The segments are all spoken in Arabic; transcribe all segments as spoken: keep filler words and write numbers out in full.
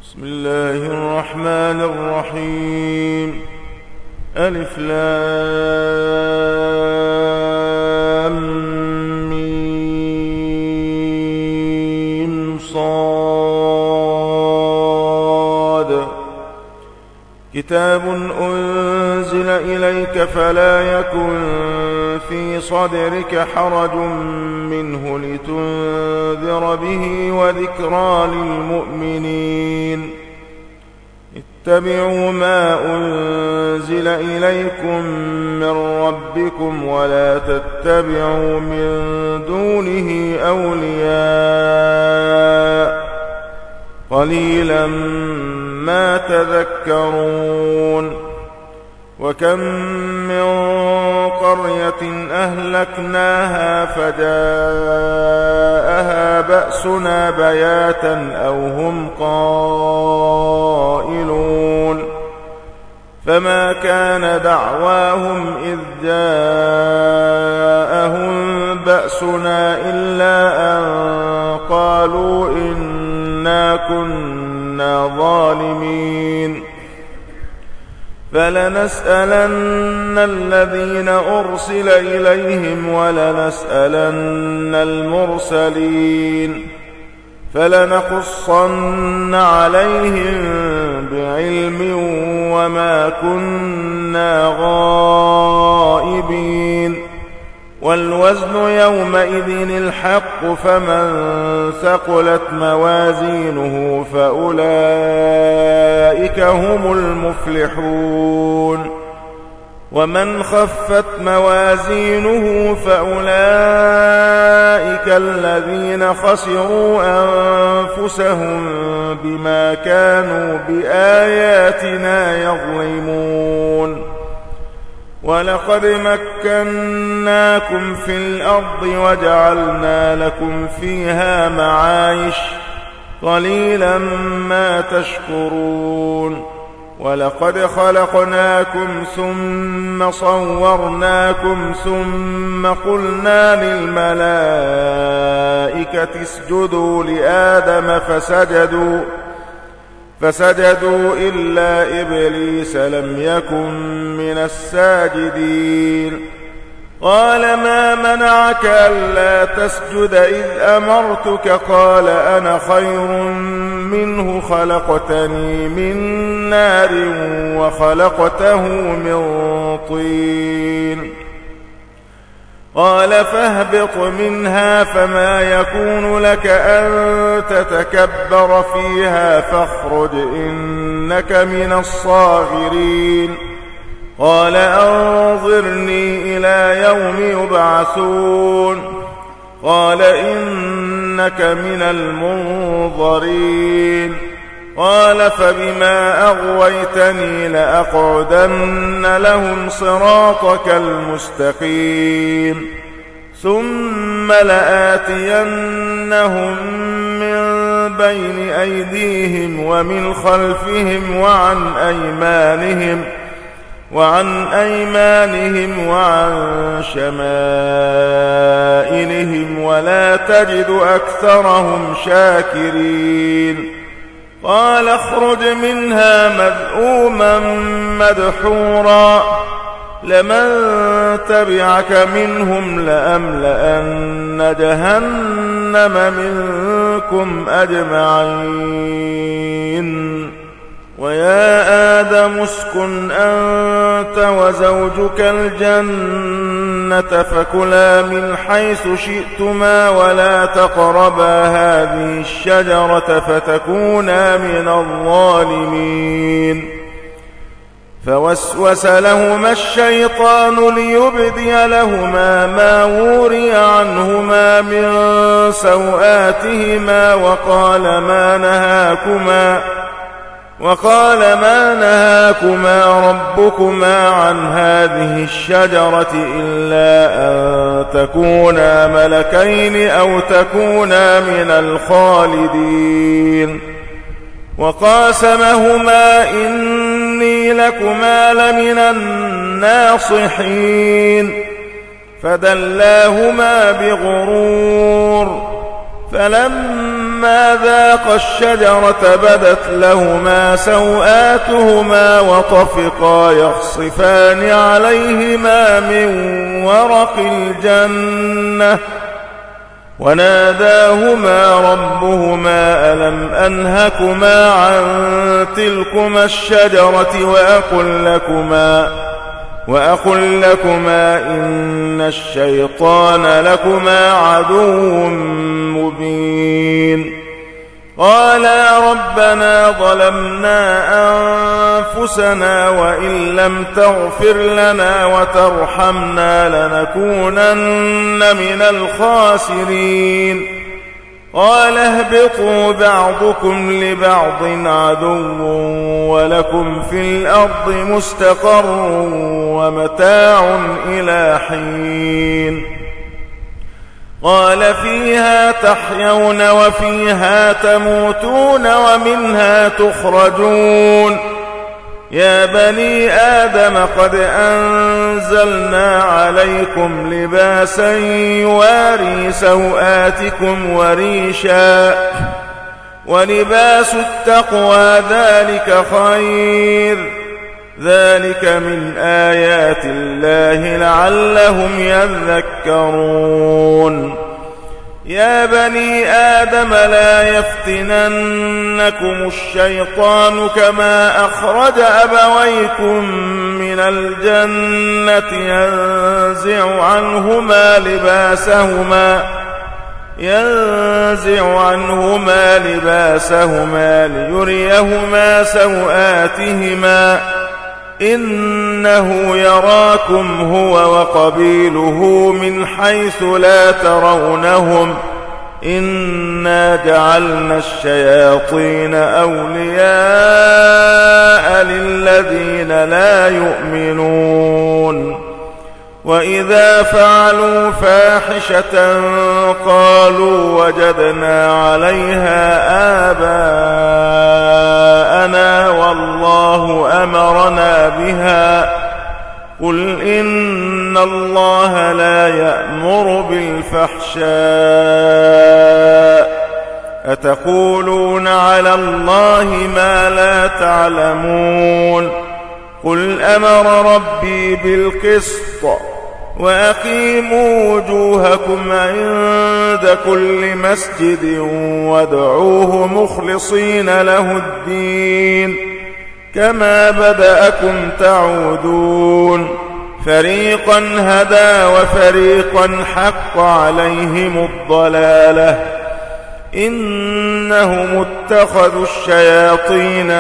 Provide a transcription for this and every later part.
بسم الله الرحمن الرحيم. ألف لام ميم صاد. كتاب أنزل إليك فلا يكن في صدرك حرج منه لتنذر به وذكرى للمؤمنين. اتبعوا ما أنزل إليكم من ربكم ولا تتبعوا من دونه أولياء قليلا ما تذكرون. وكم من قرية أهلكناها فجاءها بأسنا بياتا أو هم قائلون. فما كان دعواهم إذ جاءهم بأسنا إلا أن قالوا إنا كنا ظالمين. فلنسألن الذين أرسل إليهم ولنسألن المرسلين فلنقصن عليهم بعلم وما كنا غائبين. والوزن يومئذ الحق فمن ثقلت موازينه فأولئك هم المفلحون. ومن خفت موازينه فأولئك الذين خسروا أنفسهم بما كانوا بآياتنا يظلمون. ولقد مكناكم في الأرض وجعلنا لكم فيها معايش قليلا ما تشكرون. ولقد خلقناكم ثم صورناكم ثم قلنا للملائكة اسجدوا لآدم فسجدوا فسجدوا إلا إبليس لم يكن من الساجدين. قال ما منعك ألا تسجد إذ أمرتك؟ قال أنا خير منه خلقتني من نار وخلقته من طين. قال فاهبط منها فما يكون لك أن تتكبر فيها فاخرج إنك من الصاغرين. قال أنظرني إلى يوم يبعثون. قال إنك من المنظرين. قال فبما أغويتني لأقعدن لهم صراطك المستقيم ثم لآتينهم من بين أيديهم ومن خلفهم وعن أيمانهم وعن أيمانهم وعن شمائلهم ولا تجد أكثرهم شاكرين. قال اخرج منها مذءوما مدحورا لمن تبعك منهم لأملأن جهنم منكم أجمعين. ويا آدم اسكن أنت وزوجك الجنة فكلا من حيث شئتما ولا تقربا هذه الشجرة فتكونا من الظالمين. فوسوس لهما الشيطان ليبدي لهما ما وري عنهما من سوآتهما وقال ما نهاكما وقال ما نهاكما ربكما عن هذه الشجرة إلا أن تكونا ملكين أو تكونا من الخالدين. وقاسمهما إني لكما لمن الناصحين. فدلاهما بغرور فلما ذاقا الشجرة بدت لهما سوآتهما وطفقا يخصفان عليهما من ورق الجنة وناداهما ربهما ألم أنهكما عن تلكما الشجرة وأقل لكما وأقل لكما إن الشيطان لكما عدو مبين قالا ربنا ظلمنا أنفسنا وإن لم تغفر لنا وترحمنا لنكونن من الخاسرين قال اهبطوا بعضكم لبعض عدو ولكم في الأرض مستقر ومتاع إلى حين قال فيها تحيون وفيها تموتون ومنها تخرجون يا بني آدم قد أنزلنا عليكم لباسا يواري سوآتكم وريشا ولباس التقوى ذلك خير ذلك من آيات الله لعلهم يذكرون يا بني آدم لا يفتننكم الشيطان كما أخرج أبويكم من الجنة ينزع عنهما لباسهما ينزع عنهما لباسهما ليريهما سوآتهما إنه يراكم هو وقبيله من حيث لا ترونهم إنا جعلنا الشياطين أولياء للذين لا يؤمنون وإذا فعلوا فاحشة قالوا وجدنا عليها آباءنا والله أمرنا بها قل إن الله لا يأمر بالفحشاء أتقولون على الله ما لا تعلمون قل أمر ربي بالقسط وأقيموا وجوهكم عند كل مسجد وادعوه مخلصين له الدين كما بدأكم تعودون فريقا هدى وفريقا حق عليهم الضلالة إنهم اتخذوا الشياطين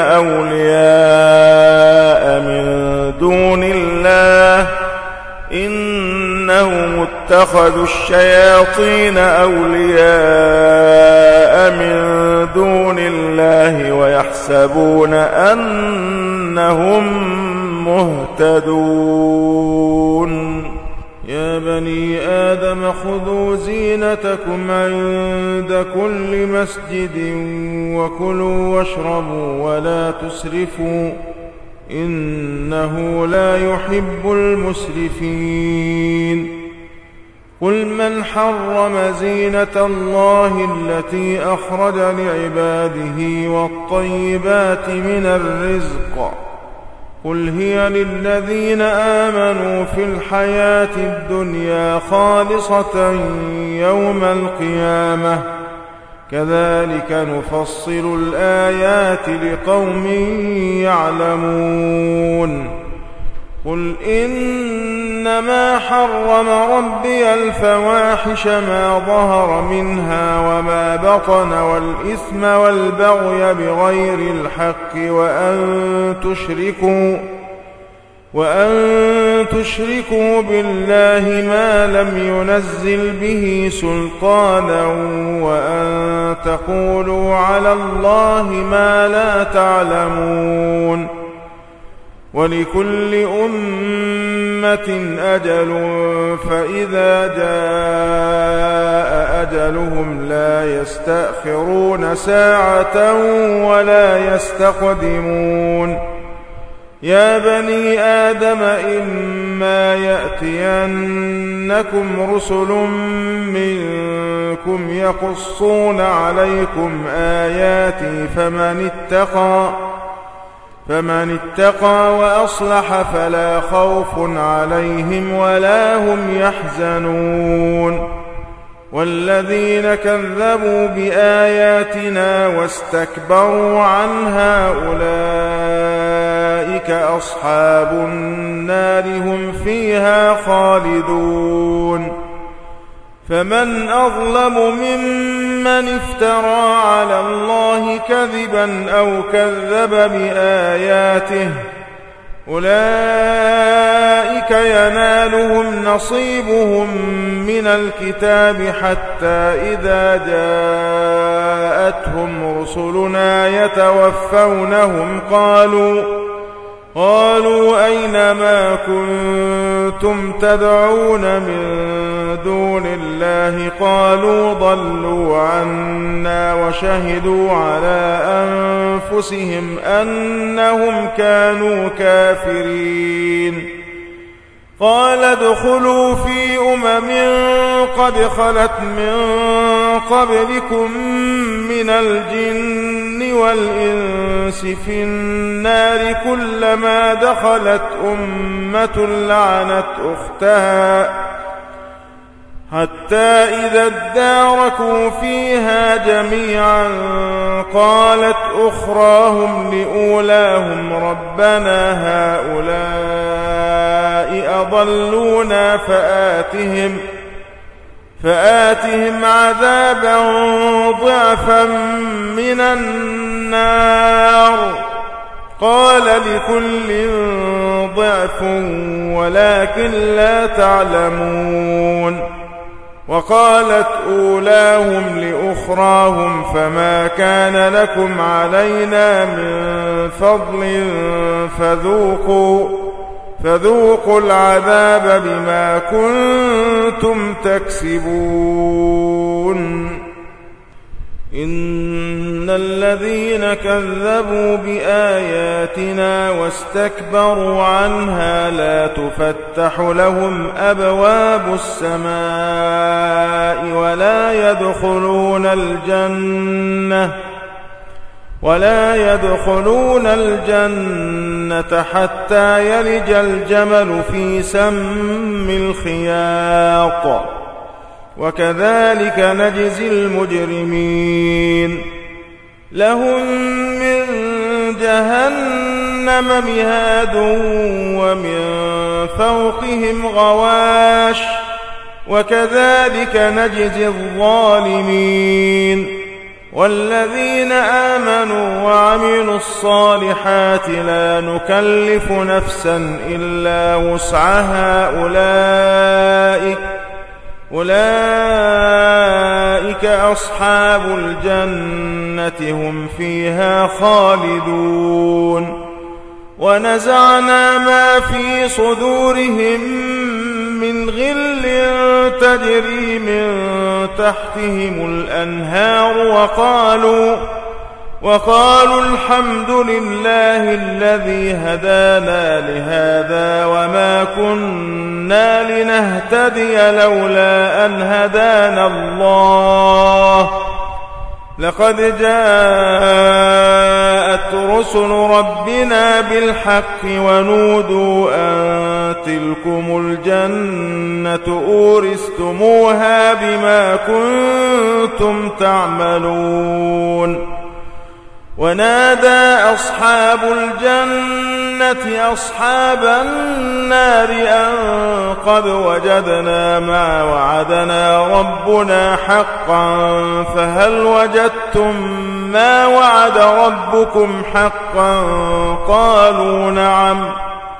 أولياء من دون الله إنهم اتخذوا الشياطين أولياء من دون الله ويحسبون أنهم مهتدون يا بني آدم خذوا زينتكم عند كل مسجد وكلوا واشربوا ولا تسرفوا إنه لا يحب المسرفين قل من حرم زينة الله التي أخرج لعباده والطيبات من الرزق قل هي للذين آمنوا في الحياة الدنيا خالصة يوم القيامة كذلك نفصل الآيات لقوم يعلمون قل إنما حرم ربي الفواحش ما ظهر منها وما بطن والإثم والبغي بغير الحق وأن تشركوا وأن تشركوا بالله ما لم ينزل به سلطانا وأن تقولوا على الله ما لا تعلمون ولكل أمة أجل فإذا جاء أجلهم لا يستأخرون ساعة ولا يستقدمون يا بني آدم إما يأتينكم رسل منكم يقصون عليكم آياتي فمن اتقى فمن اتقى وأصلح فلا خوف عليهم ولا هم يحزنون والذين كذبوا بآياتنا واستكبروا عنها أولئك أصحاب النار هم فيها خالدون فمن أظلم ممن افترى على الله كذبا أو كذب بآياته أولئك ينالهم نصيبهم من الكتاب حتى إذا جاءتهم رسلنا يتوفونهم قالوا قالوا أين ما كنتم تدعون من دون الله قالوا ضلوا عنا وشهدوا على أنفسهم أنهم كانوا كافرين قال ادخلوا في أمم قد خلت من قبلكم من الجن والإنس في النار كلما دخلت أمة لعنت أختها حتى إذا اداركوا فيها جميعا قالت أخراهم لأولاهم ربنا هؤلاء أضلونا فآتهم فآتهم عذابا ضعفا من النار قال لكل ضعف ولكن لا تعلمون وقالت أولاهم لأخراهم فما كان لكم علينا من فضل فذوقوا فذوقوا العذاب بما كنتم تكسبون إن الذين كذبوا بآياتنا واستكبروا عنها لا تفتح لهم أبواب السماء ولا يدخلون الجنة ولا يدخلون الجنة حتى يلج الجمل في سم الخياط وكذلك نجزي المجرمين لهم من جهنم مهاد ومن فوقهم غواش وكذلك نجزي الظالمين والذين آمنوا وعملوا الصالحات لا نكلف نفسا إلا وسعها أولئك أولئك أصحاب الجنة هم فيها خالدون ونزعنا ما في صدورهم من غل تجري من تحتهم الأنهار وقالوا وقالوا الحمد لله الذي هدانا لهذا وما كنا لنهتدي لولا أن هدانا الله لقد جاءت رسل ربنا بالحق ونودوا أن تلكم الجنة أورثتموها بما كنتم تعملون ونادى أصحاب الجنة أصحاب النار أن قد وجدنا ما وعدنا ربنا حقا فهل وجدتم ما وعد ربكم حقا قالوا نعم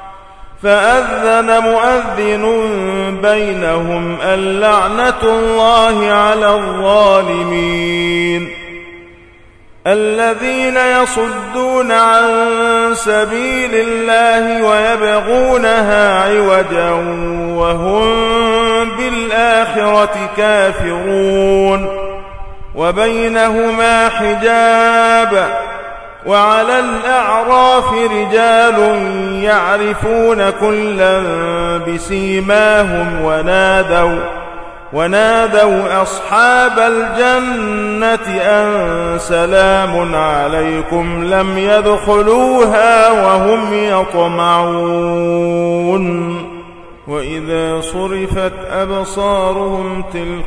فأذن مؤذن بينهم اللعنة الله على الظالمين الذين يصدون عن سبيل الله ويبغونها عوجا وهم بالآخرة كافرون وبينهما حجاب وعلى الأعراف رجال يعرفون كلا بسيماهم ونادوا ونادوا أصحاب الجنة أن سلام عليكم لم يدخلوها وهم يطمعون وإذا صرفت أبصارهم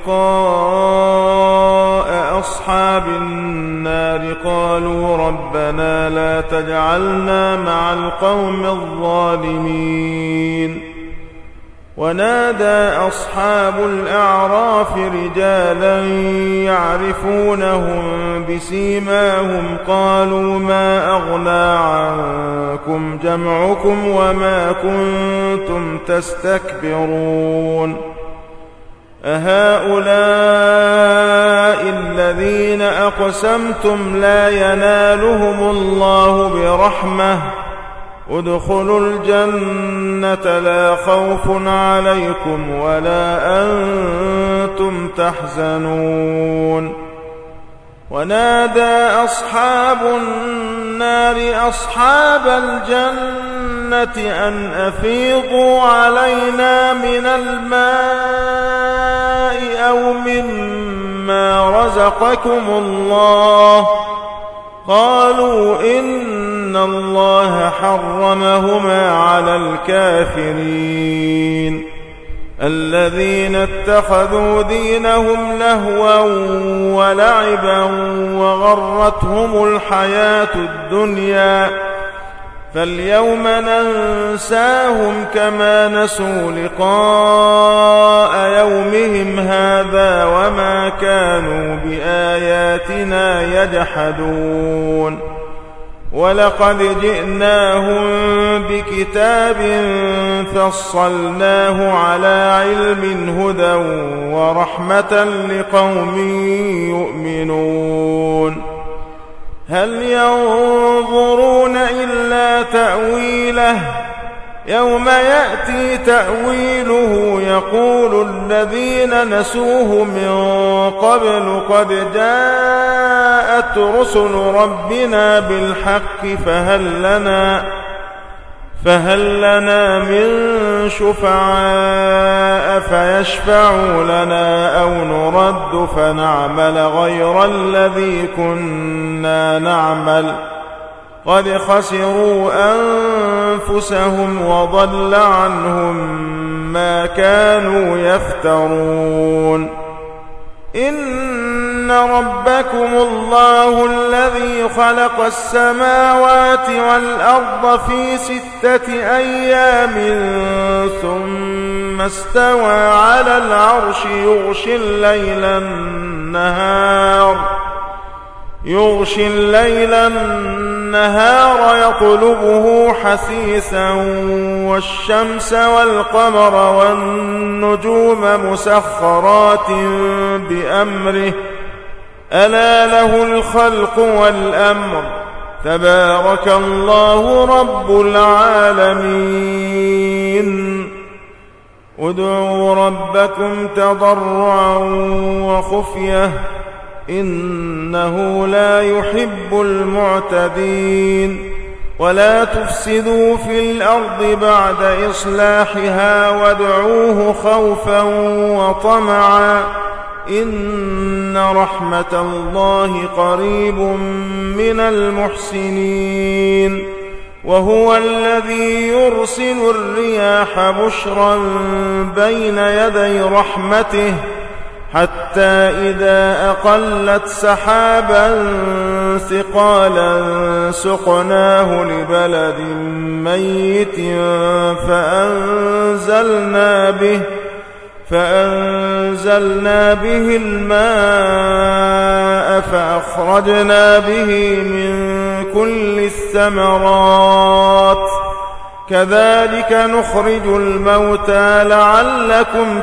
تلقاء أصحاب النار قالوا ربنا لا تجعلنا مع القوم الظالمين ونادى أصحاب الأعراف رجالا يعرفونهم بسيماهم قالوا ما أغنى عنكم جمعكم وما كنتم تستكبرون أهؤلاء الذين أقسمتم لا ينالهم الله برحمة ادخلوا الجنة لا خوف عليكم ولا أنتم تحزنون ونادى أصحاب النار أصحاب الجنة أن أفيضوا علينا من الماء أو مما رزقكم الله قالوا إن الله حرمهما على الكافرين الذين اتخذوا دينهم لهوا ولعبا وغرتهم الحياة الدنيا فاليوم ننساهم كما نسوا لقاء يومهم هذا وما كانوا بآياتنا يجحدون ولقد جئناهم بكتاب فصلناه على علم هدى ورحمة لقوم يؤمنون هل ينظرون إلا تأويله يوم يأتي تأويله يقول الذين نسوه من قبل قد جاءت رسل ربنا بالحق فهل لنا فهل لنا من شفعاء فيشفعوا لنا أو نرد فنعمل غير الذي كنا نعمل قد خسروا أنفسهم وضل عنهم ما كانوا يفترون إن ربكم الله الذي خلق السماوات والأرض في ستة أيام ثم استوى على العرش يغشي الليل النهار يغشي الليل النهار يطلبه حثيثا والشمس والقمر والنجوم مسخرات بأمره ألا له الخلق والأمر تبارك الله رب العالمين ادعوا ربكم تضرعا وخفية إنه لا يحب المعتدين ولا تفسدوا في الأرض بعد إصلاحها وادعوه خوفا وطمعا إن رحمة الله قريب من المحسنين وهو الذي يرسل الرياح بشرا بين يدي رحمته حتى إذا أقلت سحابا ثقالا سقناه لبلد ميت فأنزلنا به فأنزلنا به الماء فأخرجنا به من كل الثمرات كذلك نخرج الموتى لعلكم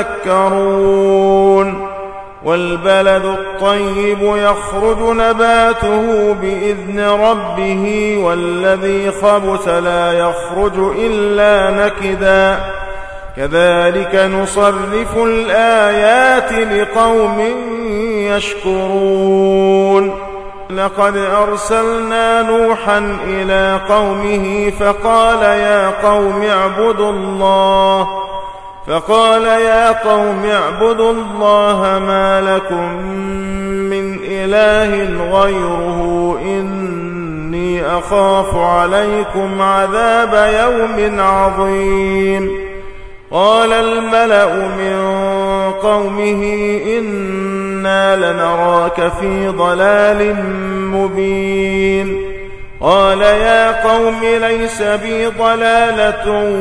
تذكرون والبلد الطيب يخرج نباته بإذن ربه والذي خبث لا يخرج إلا نكدا كذلك نصرف الآيات لقوم يشكرون لقد أرسلنا نوحا إلى قومه فقال يا قوم اعبدوا الله فقال يا قوم اعبدوا الله ما لكم من إله غيره إني أخاف عليكم عذاب يوم عظيم. قال الملأ من قومه إنا لنراك في ضلال مبين. قال يا قوم ليس بي ضلالة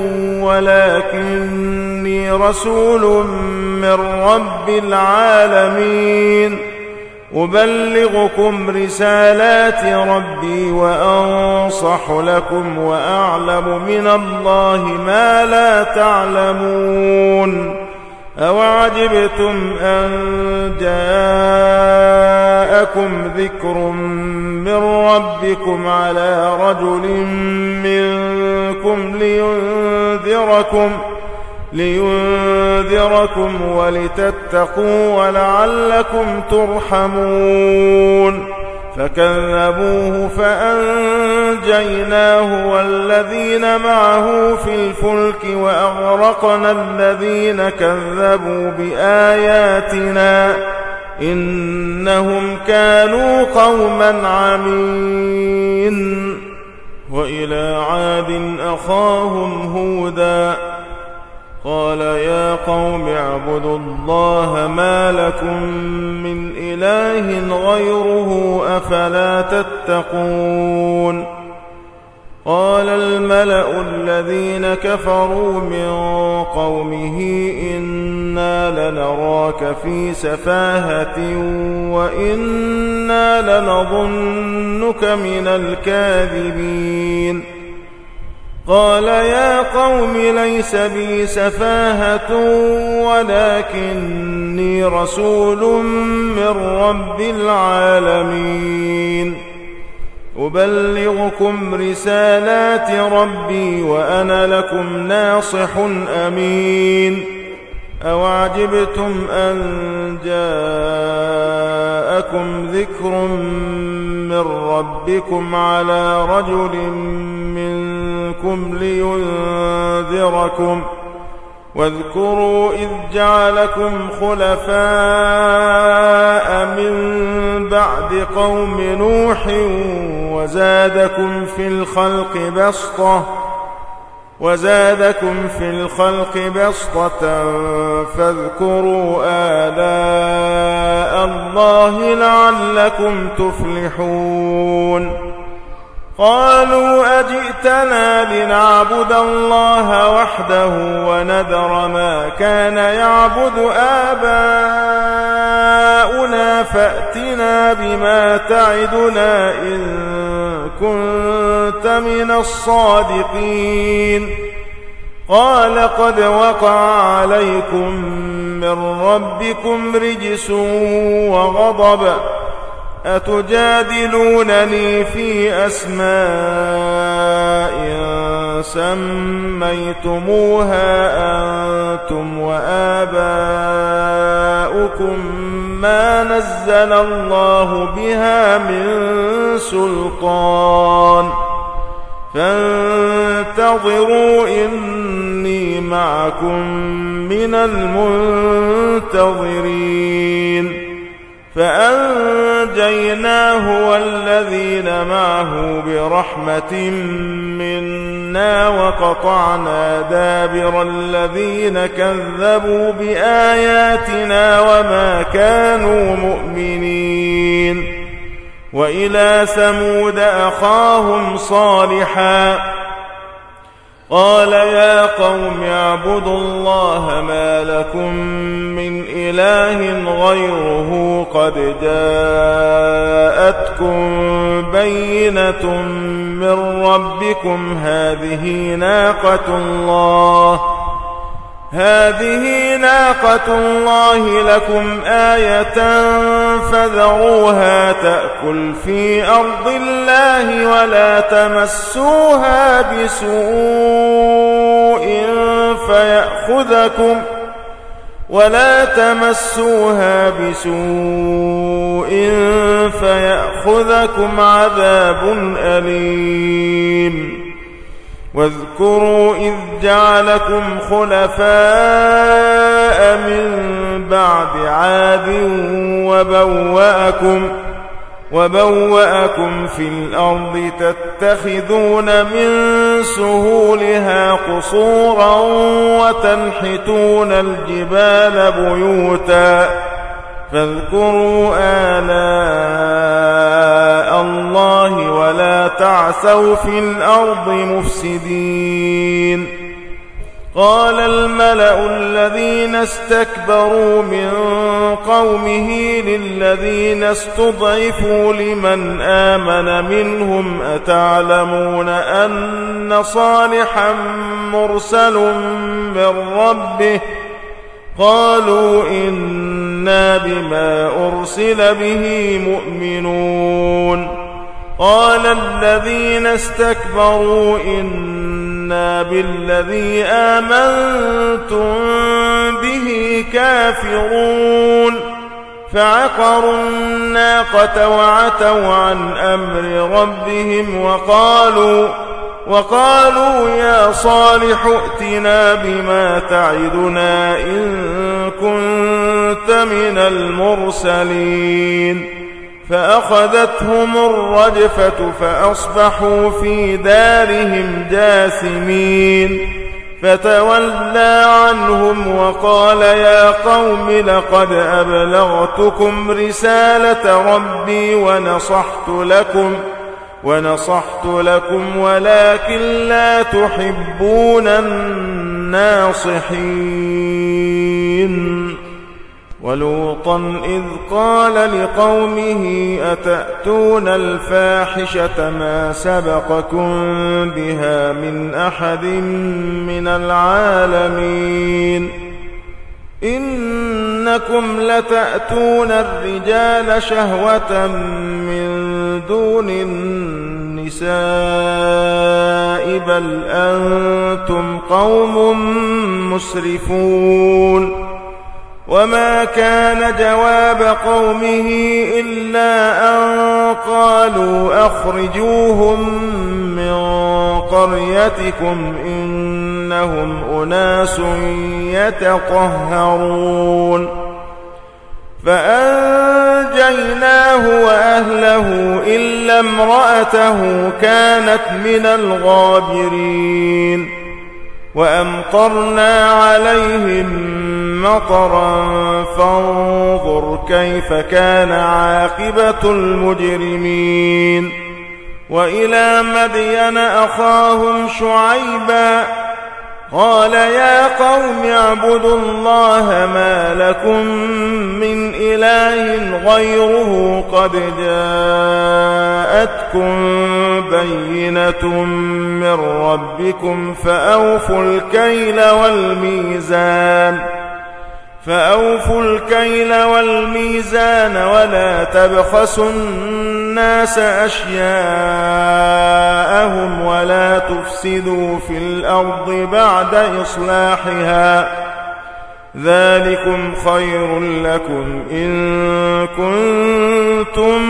ولكني رسول من رب العالمين أبلغكم رسالات ربي وأنصح لكم وأعلم من الله ما لا تعلمون. أوعجبتم أن جاءكم ذكر من ربكم على رجل منكم لينذركم لينذركم ولتتقوا ولعلكم ترحمون. فكذبوه فأنجيناه والذين معه في الفلك وأغرقنا الذين كذبوا بآياتنا إنهم كانوا قوما عمين. وإلى عاد أخاهم هودا قال يا قوم اعبدوا الله ما لكم من إله غيره أفلا تتقون. قال الملأ الذين كفروا من قومه إنا لنراك في سفاهة وإنا لنظنك من الكاذبين. قال يا قوم ليس بي سفاهة ولكني رسول من رب العالمين أبلغكم رسالات ربي وأنا لكم ناصح أمين. أوعجبتم أن جاءكم ذكر من ربكم على رجل منكم لينذركم واذكروا إذ جعلكم خلفاء من بعد قوم نوح وزادكم في الخلق بسطة وزادكم في الخلق بسطة فاذكروا آلاء الله لعلكم تفلحون. قالوا أجئتنا لنعبد الله وحده ونذر ما كان يعبد آباؤنا فأتنا بما تعدنا إن كنت من الصادقين. قال قد وقع عليكم من ربكم رجس وغضب أتجادلونني في أسماء سميتموها أنتم وآباؤكم ما نزل الله بها من سلطان فانتظروا إني معكم من المنتظرين. فأنجيناه والذين معه برحمة منا وقطعنا دابر الذين كذبوا بآياتنا وما كانوا مؤمنين. وإلى ثمود أخاهم صالحا قال يا قوم اعبدوا الله ما لكم من إله غيره قد جاءتكم بينة من ربكم هذه ناقة الله هذه ناقة الله لكم آية فذروها تأكل في أرض الله ولا تمسوها بسوء فيأخذكم ولا تمسوها بسوء فيأخذكم عذاب أليم. واذكروا إذ جعلكم خلفاء من بعد عاد وبوأكم, وبوأكم في الأرض تتخذون من سهولها قصورا وتنحتون الجبال بيوتا فاذكروا آلاء الله ولا تعثوا في الأرض مفسدين. قال الملأ الذين استكبروا من قومه للذين استضعفوا لمن آمن منهم أتعلمون أن صالحا مرسل من ربه قالوا إنا بما أرسل به مؤمنون. قال الذين استكبروا إنا بالذي آمنتم به كافرون فعقروا الناقة وعتوا عن أمر ربهم وقالوا وقالوا يا صالح ائتنا بما تعدنا إن كنت من المرسلين. فأخذتهم الرجفة فأصبحوا في دارهم جاثمين. فتولى عنهم وقال يا قوم لقد أبلغتكم رسالة ربي ونصحت لكم ونصحت لكم ولكن لا تحبون الناصحين. ولوطا إذ قال لقومه أتأتون الفاحشة ما سبقكم بها من أحد من العالمين إنكم لتأتون الرجال شهوة من دون النساء بل أنتم قوم مسرفون. وما كان جواب قومه إلا أن قالوا أخرجوهم من قريتكم إنهم أناس يتطهرون. فأنجيناه وأهله إلا امرأته كانت من الغابرين. وأمطرنا عليهم مطرا فانظر كيف كان عاقبة المجرمين. وإلى مدين أخاهم شعيبا قال يا قوم اعبدوا الله ما لكم من إله غيره قد جاءتكم بينة من ربكم فأوفوا الكيل والميزان فأوفوا الكيل والميزان ولا تبخسوا الناس أشياءهم ولا تفسدوا في الأرض بعد إصلاحها ذلكم خير لكم إن كنتم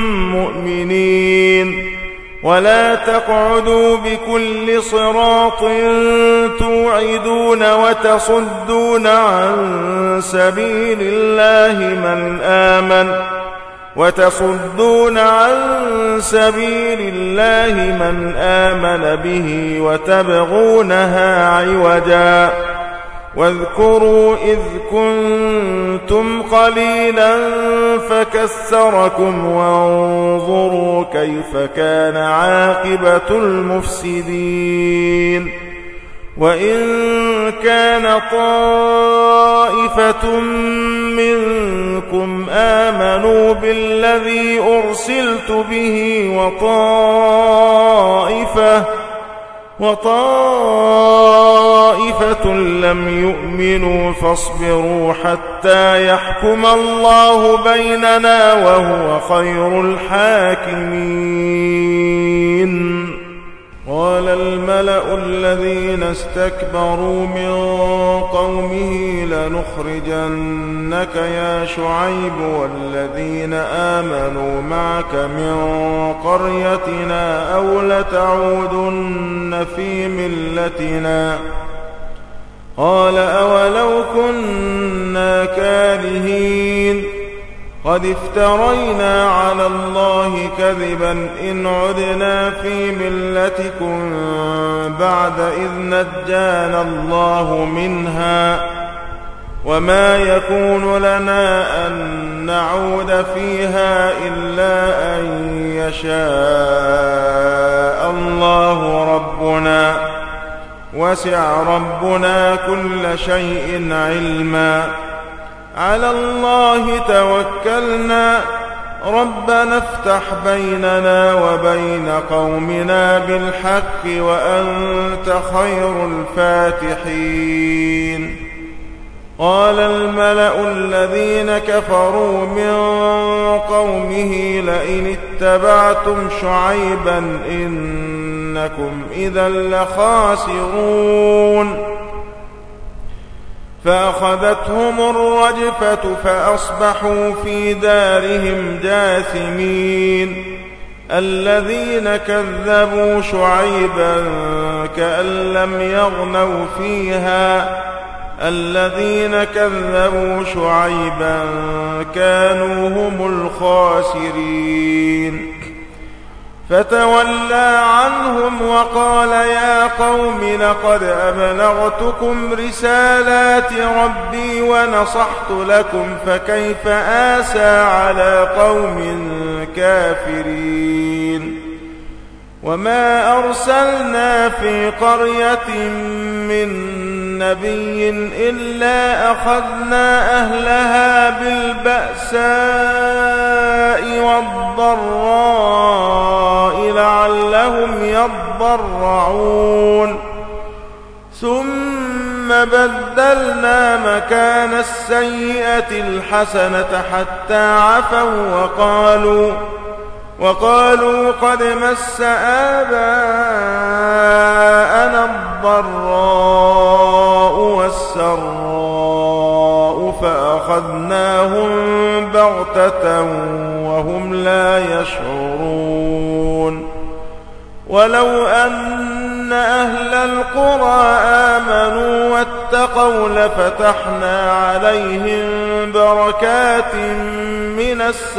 مؤمنين. ولا تقعدوا بكل صراط توعدون وتصدون عن سبيل الله من آمن وتصدون عن سبيل الله من آمن به وتبغونها عوجا. واذكروا إذ كنتم قليلا فكثركم وانظروا كيف كان عاقبة المفسدين. وإن كان طائفة منكم آمنوا بالذي أرسلت به وطائفة وطائفة لم يؤمنوا فاصبروا حتى يحكم الله بيننا وهو خير الحاكمين. قال الملأ الملأ الذين استكبروا من قومه لنخرجنك يا شعيب والذين آمنوا معك من قريتنا أو لتعودن في ملتنا قال أولو كنا كارهين قد افترينا على الله كذبا إن عدنا في ملتكم بعد إذ نجانا الله منها وما يكون لنا أن نعود فيها إلا أن يشاء الله ربنا وسع ربنا كل شيء علما على الله توكلنا ربنا افتح بيننا وبين قومنا بالحق وأنت خير الفاتحين قال الملأ الذين كفروا من قومه لئن اتبعتم شعيبا إنكم إذا لخاسرون فأخذتهم الرجفة فأصبحوا في دارهم جاثمين الذين كذبوا شعيبا كأن لم يغنوا فيها الذين كذبوا شعيبا كانوا هم الخاسرين فتولى عنهم وقال يا قوم لقد أبلغتكم رسالات ربي ونصحت لكم فكيف آسى على قوم كافرين وما أرسلنا في قرية من نبي إلا أخذنا أهلها بالبأساء والضراء لعلهم يضرعون ثم بدلنا مكان السيئة الحسنة حتى عفوا وقالوا وقالوا قد مس آباءنا الضراء والسراء فأخذناهم بغتة وهم لا يشعرون ولو أن أهل القرى آمنوا واتقوا لفتحنا عليهم بركات من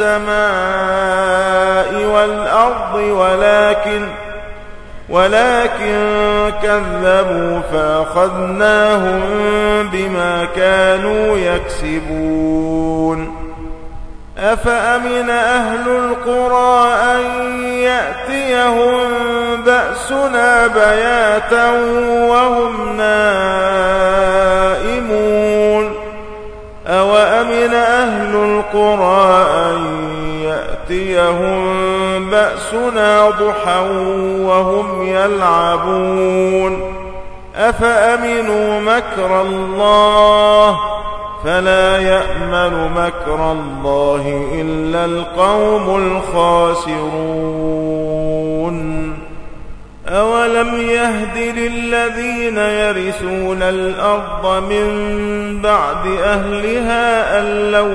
السماء والأرض ولكن ولكن كذبوا فأخذناهم بما كانوا يكسبون أفأمن أهل القرى أن يأتيهم بأسنا بياتا وهم نائمون أوأمن أهل القرى أن يأتيهم بأسنا ضحى وهم يلعبون أفأمنوا مكر الله فلا يأمن مكر الله إلا القوم الخاسرون أولم يهد للذين يرثون الأرض من بعد أهلها أن لو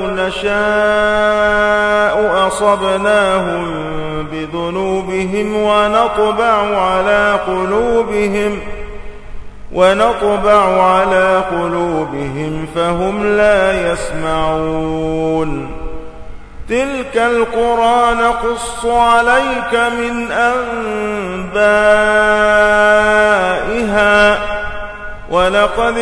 نشاء أصبناهم بذنوبهم ونطبع على قلوبهم ونطبع على قلوبهم فهم لا يسمعون تلك القرى نقص عليك من أنبائها ولقد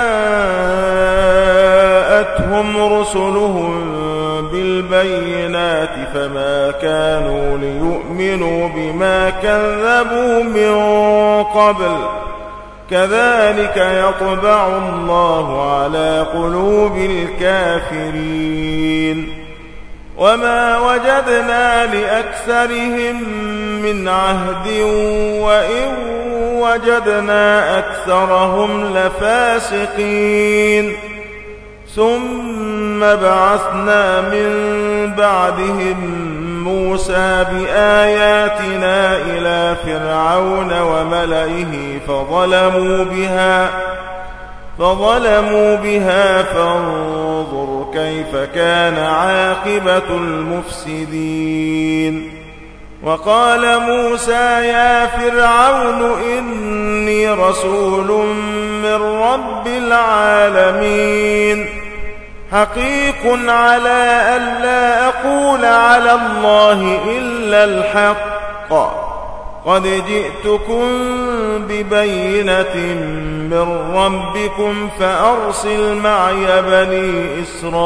جاءتهم رسلهم بالبينات فما كانوا ليؤمنوا بما كذبوا من قبل كذلك يطبع الله على قلوب الكافرين وما وجدنا لأكثرهم من عهد وإن وجدنا أكثرهم لفاسقين ثم بعثنا من بعدهم موسى بآياتنا إلى فرعون وملئه فظلموا بها فظلموا بها فانظر كيف كان عاقبة المفسدين. وقال موسى يا فرعون إني رسول من رب العالمين حقيق على ألا أقول على الله إلا الحق قد جئتكم ببينة من ربكم فأرسل معي بني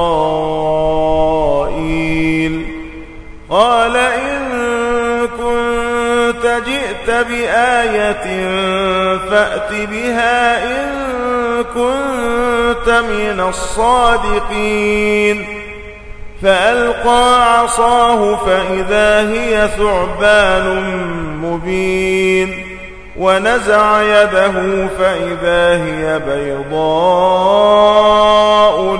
إسرائيل. قال إن كنت جئت بآية فأت بها إن كنت من الصادقين. فألقى عصاه فإذا هي ثعبان مبين ونزع يده فإذا هي بيضاء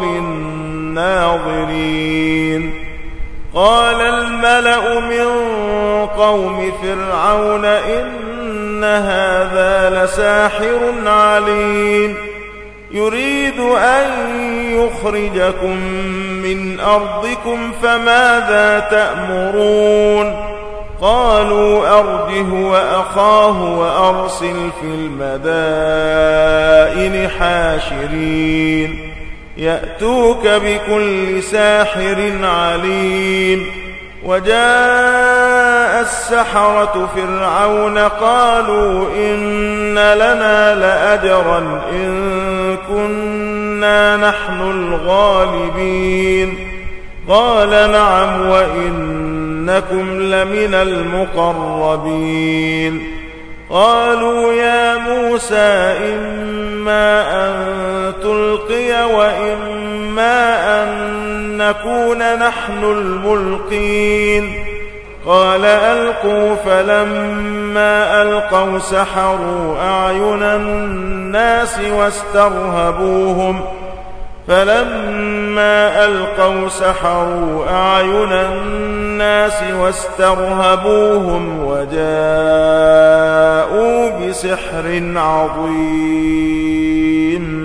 للناظرين. قال الملأ من قوم فرعون إن هذا لساحر عليم يريد أن يخرجكم من أرضكم فماذا تأمرون؟ قالوا أرجه وأخاه وأرسل في المدائن حاشرين يأتوك بكل ساحر عليم. وجاء السحرة فرعون قالوا إن لنا لأجرا إن كنا نحن الغالبين. قال نعم وإنكم لمن المقربين. قالوا يا موسى إما أن تلقي وإما أن نكون نحن الملقين. قال ألقوا فلما ألقوا سحروا أعين الناس واسترهبوهم فلما ألقوا سحروا أعين الناس واسترهبوهم وجاءوا بسحر عظيم.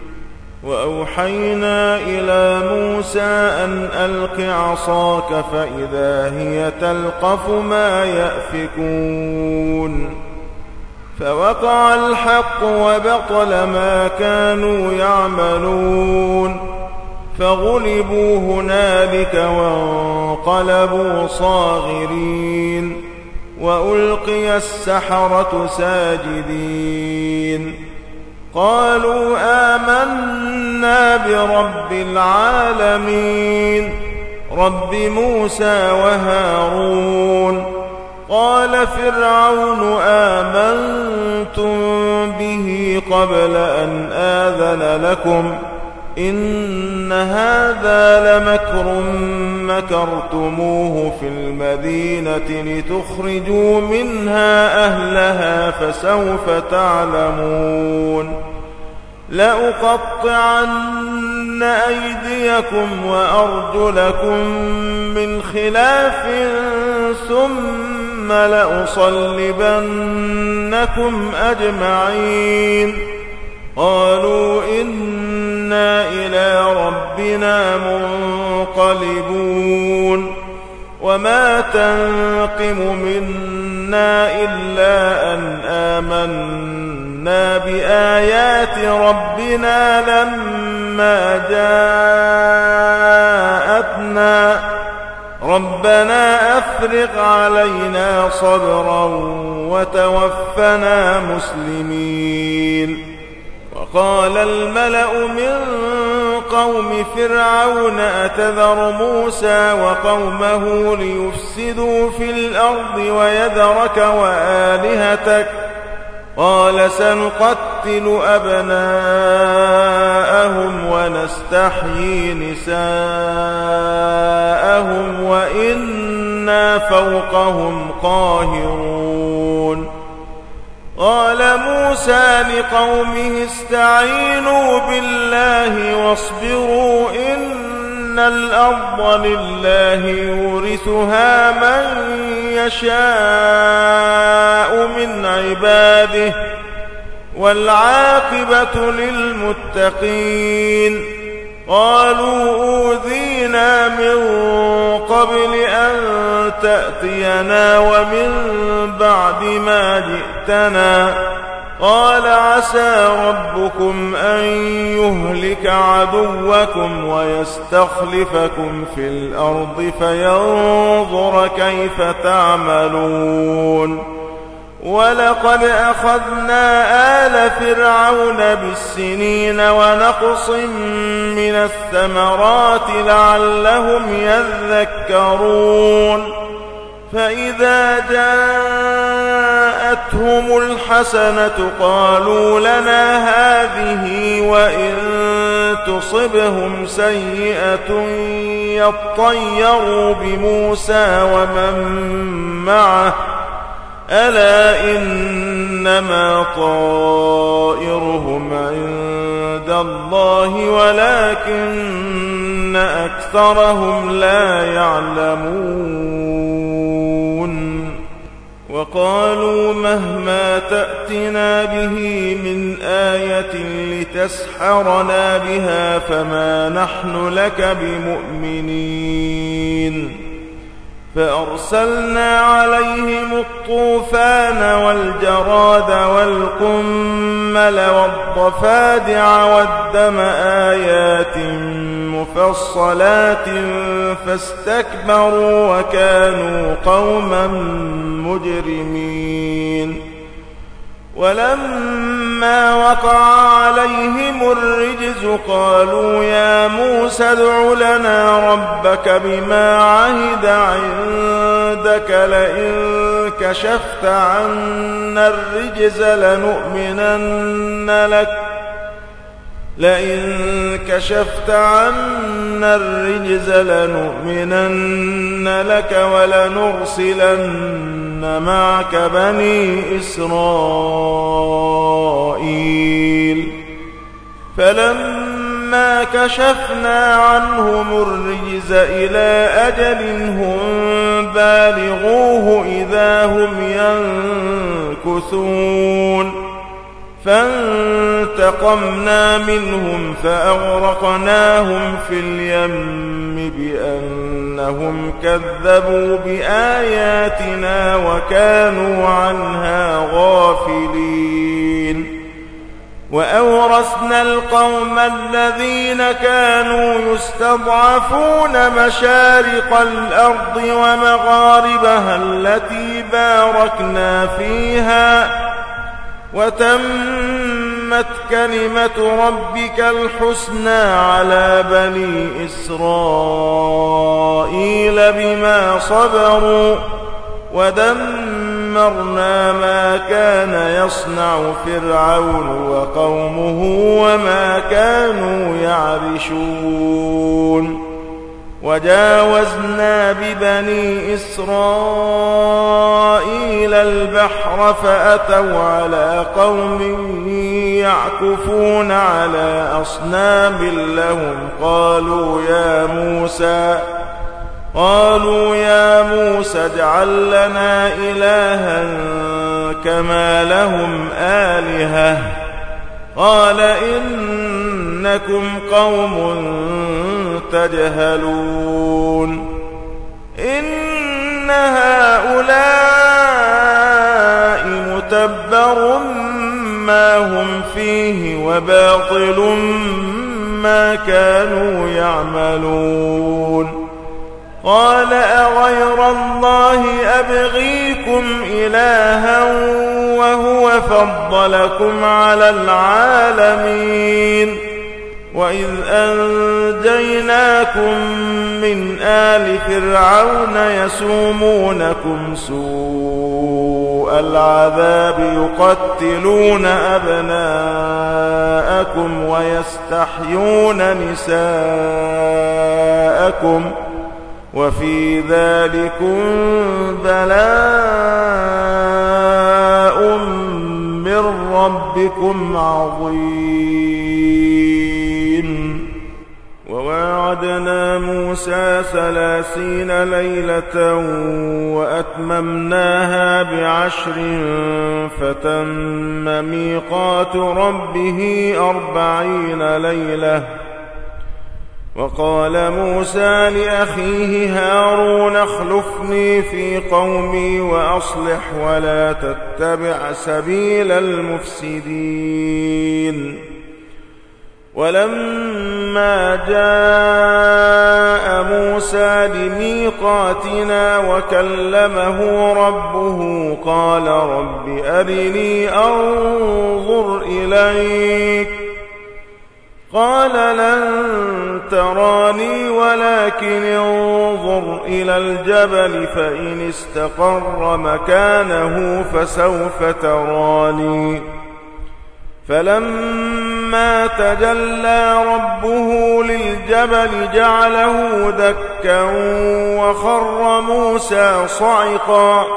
وأوحينا إلى موسى أن ألق عصاك فإذا هي تلقف ما يأفكون. فوقع الحق وبطل ما كانوا يعملون فغلبوا هنالك وانقلبوا صاغرين وألقي السحرة ساجدين. قالوا آمنا برب العالمين رب موسى وهارون. قال فرعون آمنتم به قبل أن آذن لكم إن هذا لمكر مكرتموه في المدينة لتخرجوا منها أهلها فسوف تعلمون. لأقطعن أيديكم وأرجلكم من خلاف ثم لأصلبنكم أجمعين. قالوا إنا إلى ربنا منقلبون. وما تنقم منا إلا أن آمنا بآيات ربنا لما جاءتنا ربنا أفرغ علينا صبرا وتوفنا مسلمين. وقال الملأ من قوم فرعون أتذر موسى وقومه ليفسدوا في الأرض ويذرك وآلهتك قال سنقتل أبناءهم ونستحيي نساءهم وإنا فوقهم قاهرون. قال موسى لقومه استعينوا بالله واصبروا إن إن الأرض لله يورثها من يشاء من عباده والعاقبة للمتقين. قالوا أوذينا من قبل أن تأتينا ومن بعد ما جئتنا. قال عسى ربكم أن يهلك عدوكم ويستخلفكم في الأرض فينظر كيف تعملون. ولقد أخذنا آل فرعون بالسنين ونقص من الثمرات لعلهم يذكرون. فإذا جاءتهم الحسنة قالوا لنا هذه وإن تصبهم سيئة يطيروا بموسى ومن معه ألا إنما طائرهم عند الله ولكن أكثرهم لا يعلمون. وقالوا مهما تأتنا به من آية لتسحرنا بها فما نحن لك بمؤمنين. فأرسلنا عليهم الطوفان والجراد والقمل والضفادع والدم آيات مفصلات فاستكبروا وكانوا قوما مجرمين. ولما وقع عليهم الرجز قالوا يا موسى ادع لنا ربك بما عهد عندك لئن كشفت عنا الرجز لنؤمنن لك لئن كشفت عنا الرجز لنؤمنن لك ولنرسلن معك بني إسرائيل. فلما كشفنا عنهم الرجز إلى أجل هم بالغوه إذا هم ينكثون. فانتقمنا منهم فأغرقناهم في اليم بأنهم كذبوا بآياتنا وكانوا عنها غافلين. وأورثنا القوم الذين كانوا يستضعفون مشارق الأرض ومغاربها التي باركنا فيها وتمت كلمة ربك الحسنى على بني إسرائيل بما صبروا ودمرنا ما كان يصنع فرعون وقومه وما كانوا يعرشون. وجاوزنا ببني إسرائيل البحر فأتوا على قوم يعكفون على أصنام لهم قالوا يا موسى قالوا يا موسى اجعل لنا إلها كما لهم آلهة قال إنكم قوم تجهلون. إن هؤلاء متبر ما هم فيه وباطل ما كانوا يعملون. قال أغير الله أبغيكم إلها وهو فضلكم على العالمين. وإذ أنجيناكم من آل فرعون يسومونكم سوء العذاب يقتلون أبناءكم ويستحيون نساءكم وفي ذلكم بلاء من ربكم عظيم. وواعدنا وَوَعَدْنَا مُوسَى ثَلَاثِينَ لَيْلَةً وَأَتْمَمْنَاهَا بِعَشْرٍ فَتَمَّ مِيقَاتُ رَبِّهِ أَرْبَعِينَ لَيْلَةً. وَقَالَ مُوسَى لِأَخِيهِ هَارُونَ اخْلُفْنِي فِي قَوْمِي وَأَصْلِحْ وَلَا تَتَّبِعْ سَبِيلَ الْمُفْسِدِينَ. وَلَمَّا جَاءَ مُوسَى لِمِيقَاتِنَا وَكَلَّمَهُ رَبُّهُ قَالَ رَبِّ أَرِنِي أَنظُرْ إِلَيْكَ قَالَ لَن تَرَانِي وَلَكِنِ انظُرْ إِلَى الْجَبَلِ فَإِنِ اسْتَقَرَّ مَكَانَهُ فَسَوْفَ تَرَانِي. فَلَمَّا تَجَلَّى رَبُّهُ لِلْجَبَلِ جَعَلَهُ دَكًّا وَخَرَّ مُوسَى صَعِقًا.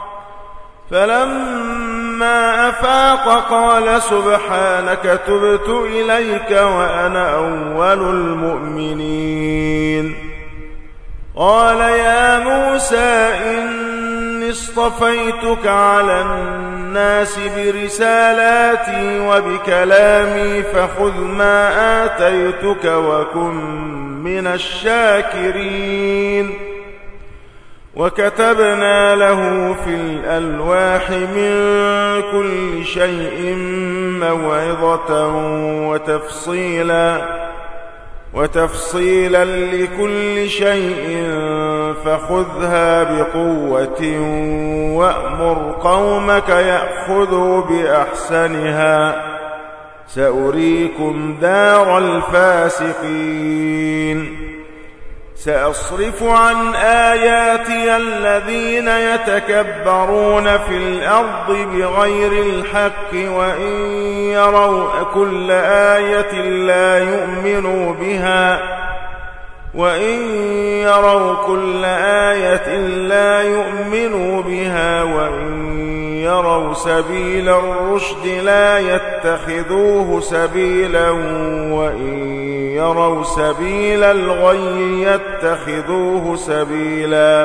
فَلَمَّا أَفَاقَ قَالَ سُبْحَانَكَ تُبْتُ إِلَيْكَ وَأَنَا أَوَّلُ الْمُؤْمِنِينَ. قَالَ يَا مُوسَى إِنِّي اصْطَفَيْتُكَ عَلَى النَّاسِ بِرِسَالَاتِي وَبِكَلَامِي فَخُذْ مَا آتَيْتُكَ وَكُن مِّنَ الشَّاكِرِينَ. وَكَتَبْنَا لَهُ فِي الْأَلْوَاحِ مِن كُلِّ شَيْءٍ مَّوْعِظَةً وَتَفْصِيلًا وَتَفْصِيلًا لِّكُلِّ شَيْءٍ فَخُذْهَا بِقُوَّةٍ وَأْمُرْ قَوْمَكَ يَأْخُذُوا بِأَحْسَنِهَا سَأُرِيكُمْ دَارَ الْفَاسِقِينَ. سأصرف عن آياتي الذين يتكبرون في الأرض بغير الحق وإن يروا كل آية لا يؤمنوا بها وإن يروا كل آية لا يؤمنوا بها وإن يروا سبيل الرشد لا يتخذوه سبيلا وإن يروا سبيل الغي يتخذوه سبيلا.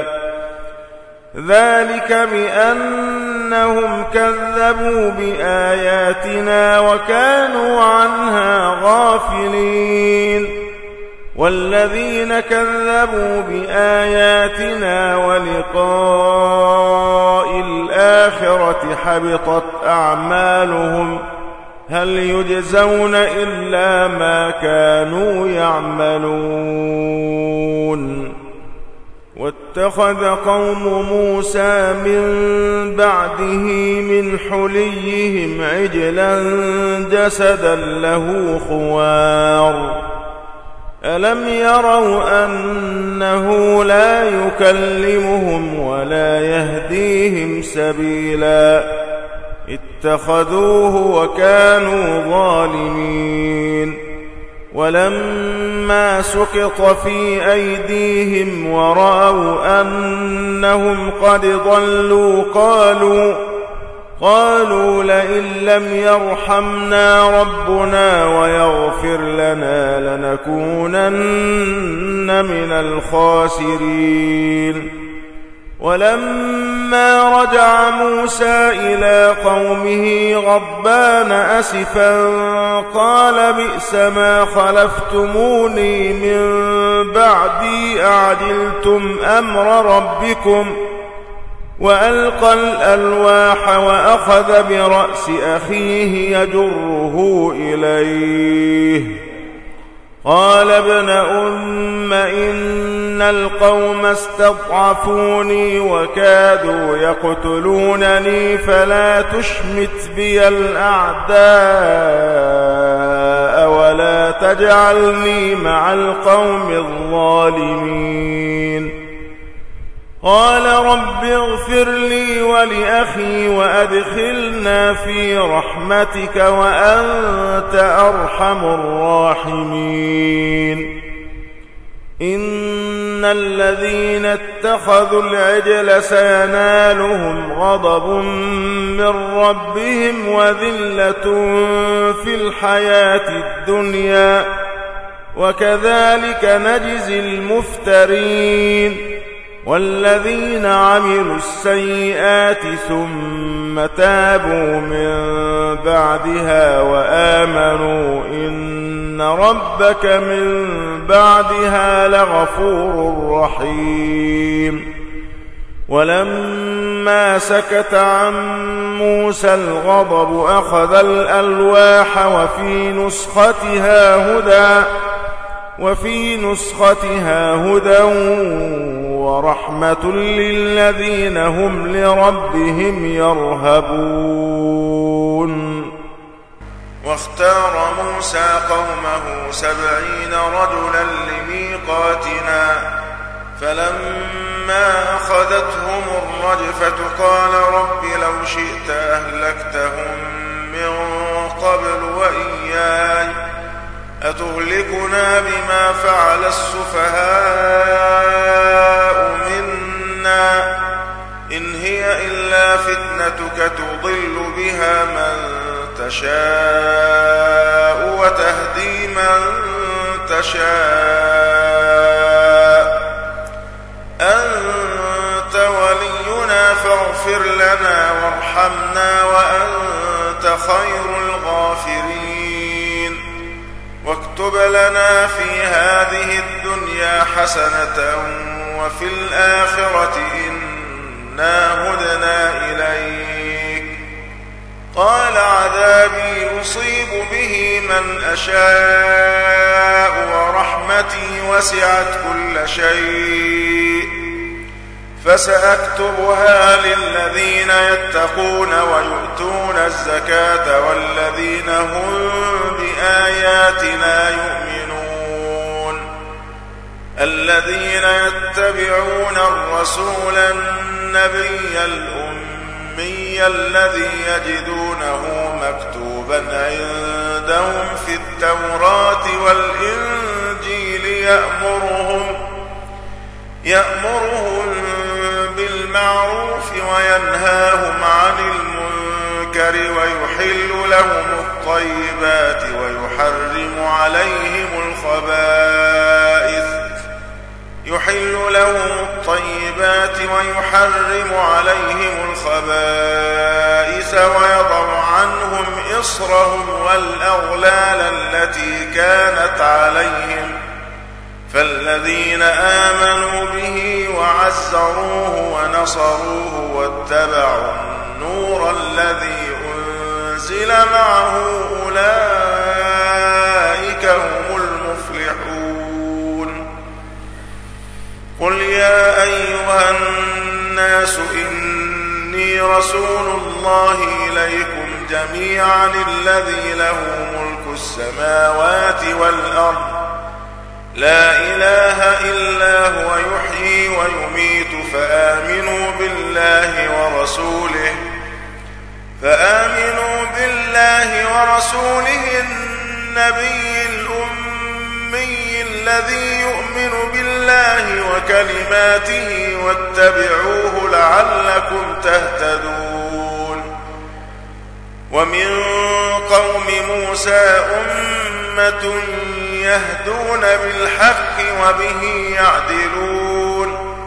ذلك بأنهم كذبوا بآياتنا وكانوا عنها غافلين. والذين كذبوا بآياتنا ولقاء الآخرة حبطت أعمالهم هل يجزون إلا ما كانوا يعملون. واتخذ قوم موسى من بعده من حليهم عجلا جسدا له خوار ألم يروا أنه لا يكلمهم ولا يهديهم سبيلا اتخذوه وكانوا ظالمين. ولما سقط في أيديهم ورأوا أنهم قد ضلوا قالوا قالوا لئن لم يرحمنا ربنا ويغفر لنا لنكونن من الخاسرين. ولما رجع موسى إلى قومه غضبان أسفا قال بئس ما خلفتموني من بعدي أعجلتم أمر ربكم وألقى الألواح وأخذ برأس أخيه يجره إليه قال ابن أم إن القوم استضعفوني وكادوا يقتلونني فلا تشمت بي الأعداء ولا تجعلني مع القوم الظالمين. قال رب اغفر لي ولأخي وأدخلنا في رحمتك وأنت أرحم الراحمين. إن الذين اتخذوا العجل سينالهم غضب من ربهم وذلة في الحياة الدنيا وكذلك نجزي المفترين والذين عملوا السيئات ثم تابوا من بعدها وآمنوا إن ربك من بعدها لغفور رحيم ولما سكت عن موسى الغضب أخذ الألواح وفي نسختها هدى وفي نسختها هدى ورحمة للذين هم لربهم يرهبون. واختار موسى قومه سبعين رجلا لميقاتنا فلما أخذتهم الرجفة قال رب لو شئت أهلكتهم من قبل وإياي أتهلكنا بما فعل السفهاء منا إن هي إلا فتنتك تضل بها من تشاء وتهدي من تشاء أنت ولينا فاغفر لنا وارحمنا وأنت خير الغافرين واكتب لنا في هذه الدنيا حسنة وفي الآخرة إنا هدنا إليك قال عذابي أصيب به من أشاء ورحمتي وسعت كل شيء فسأكتبها للذين يتقون ويؤتون الزكاة والذين هم بآياتنا يؤمنون الذين يتبعون الرسول النبي الأمي الذي يجدونه مكتوبا عندهم في التوراة والإنجيل يأمرهم يأمرهم بالمعروف وينهاهم عن المنكر ويحل لهم الطيبات ويحرم عليهم الخبائث يحل لهم الطيبات ويحرم عليهم الخبائث ويضع عنهم إصرهم والأغلال التي كانت عليهم فالذين آمنوا به وعزروه ونصروه واتبعوا النور الذي أنزل معه أولئك هم المفلحون. قل يا أيها الناس إني رسول الله إليكم جميعا الذي له ملك السماوات والأرض لا إله إلا هو يحيي ويميت فآمنوا بالله ورسوله فآمنوا بالله ورسوله النبي الأمي الذي يؤمن بالله وكلماته واتبعوه لعلكم تهتدون. ومن قوم موسى أمة يهدون بالحق وبه يعدلون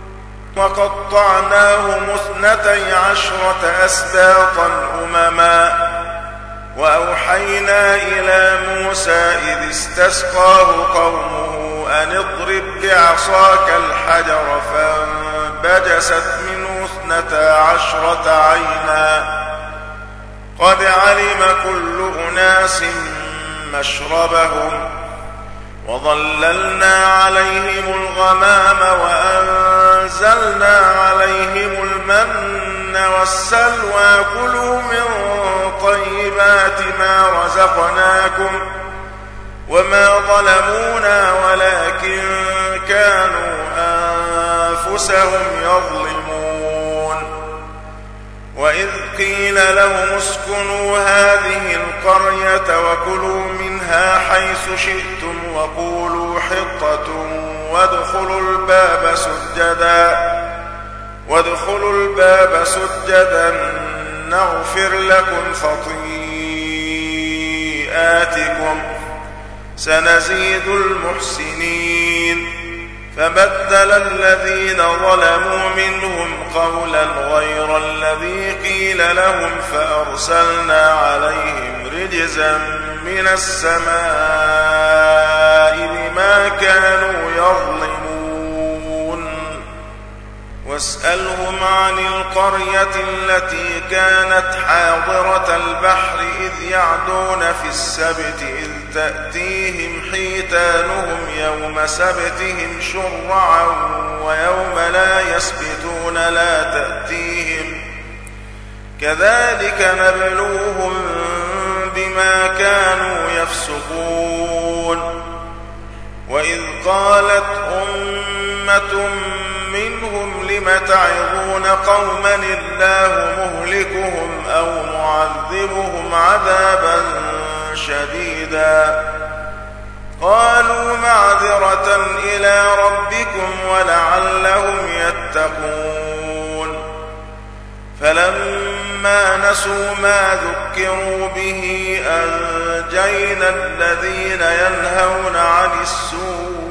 وقطعناهم اثنتي عشرة أسباطا أمما وأوحينا إلى موسى إذ استسقاه قومه أن اضرب بعصاك الحجر فانبجست منه اثنتا عشرة عينا قد علم كل أناس مشربهم وظللنا عليهم الغمام وأنزلنا عليهم المن والسلوى كلوا من طيبات ما رزقناكم وما ظلمونا ولكن كانوا أنفسهم يظلمون. وإذ قيل لهم اسكنوا هذه القرية وكلوا منها حيث شئتم وقولوا حطة وادخلوا الباب سجدا وادخلوا الباب سجدا نغفر لكم خطيئاتكم سنزيد المحسنين فبدل الذين ظلموا منهم قولا غير الذي قيل لهم فأرسلنا عليهم رجزا من السماء بما كانوا يظلمون واسألهم عن القرية التي كانت حاضرة البحر إذ يعدون في السبت إذ تأتيهم حيتانهم يوم سبتهم شرعا ويوم لا يسبتون لا تأتيهم كذلك نبلوهم بما كانوا يفسقون وإذ قالت أمة منهم لم تعظون قوما الله مهلكهم أو معذبهم عذابا شديدا قالوا معذرة إلى ربكم ولعلهم يتقون فلما نسوا ما ذكروا به أنجينا الذين ينهون عن السوء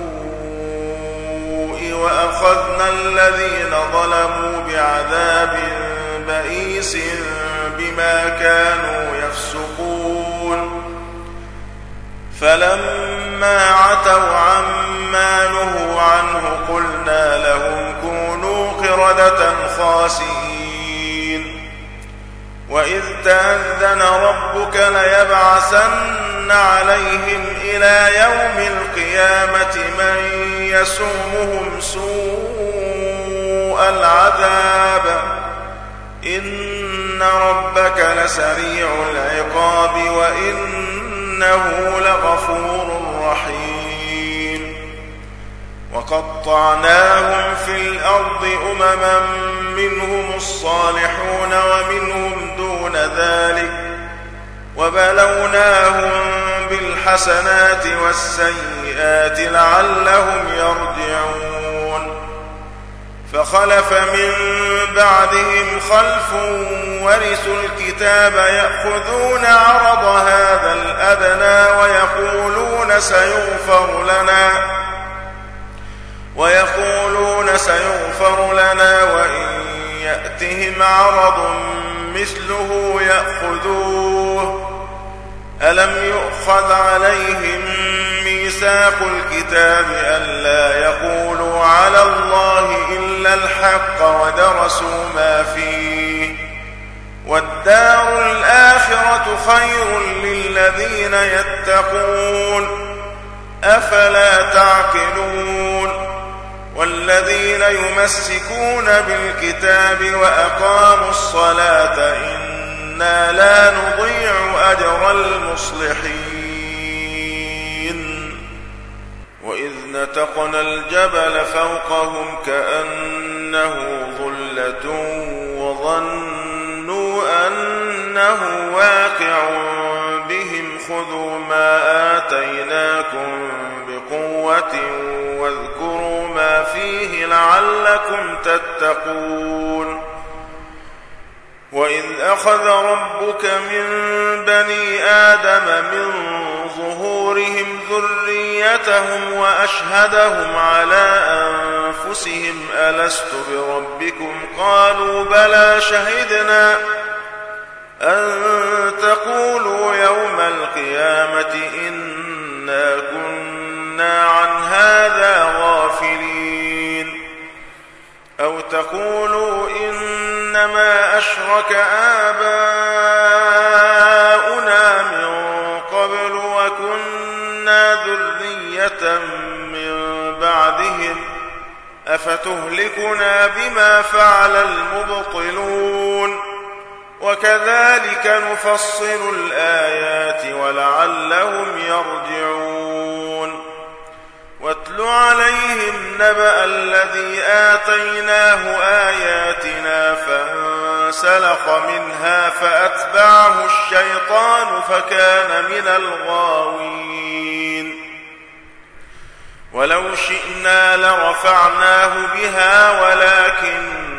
وأخذنا الذين ظلموا بعذاب بئيس بما كانوا يفسقون فلما عتوا عما نهوا عنه قلنا لهم كونوا قردة خاسئين وإذ تأذن ربك ليبعثن عليهم إلى يوم القيامة من يسومهم سوء العذاب إن ربك لسريع العقاب وإنه لغفور رحيم وقطعناهم في الأرض أمما منهم الصالحون ومنهم دون ذلك وبلوناهم بالحسنات والسيئات لعلهم يرجعون فخلف من بعدهم خلف ورثوا الكتاب يأخذون عرض هذا الأدنى ويقولون سيغفر لنا ويقولون سيغفر لنا وإن يأتهم عرض مثله يأخذوه ألم يؤخذ عليهم ميثاق الكتاب ألا يقولوا على الله إلا الحق ودرسوا ما فيه والدار الآخرة خير للذين يتقون أفلا تعقلون والذين يمسكون بالكتاب وأقاموا الصلاة إنا لا نضيع أجر المصلحين وإذ نتقنا الجبل فوقهم كأنه ظلة وظنوا أنه واقع بهم خذوا ما آتيناكم بقوة واذكروا ما فيه لعلكم تتقون وإذ أخذ ربك من بني آدم من ظهورهم ذريتهم وأشهدهم على أنفسهم ألست بربكم قالوا بلى شهدنا أن تقولوا يوم القيامة إنا كنا عن هذا غافلين أو تقولوا إنما أشرك آباؤنا من قبل وكنا ذرية من بعدهم أفتهلكنا بما فعل المبطلون وكذلك نفصل الآيات ولعلهم يرجعون واتل عليهم نبأ الذي آتيناه آياتنا فانسلخ منها فأتبعه الشيطان فكان من الغاوين ولو شئنا لرفعناه بها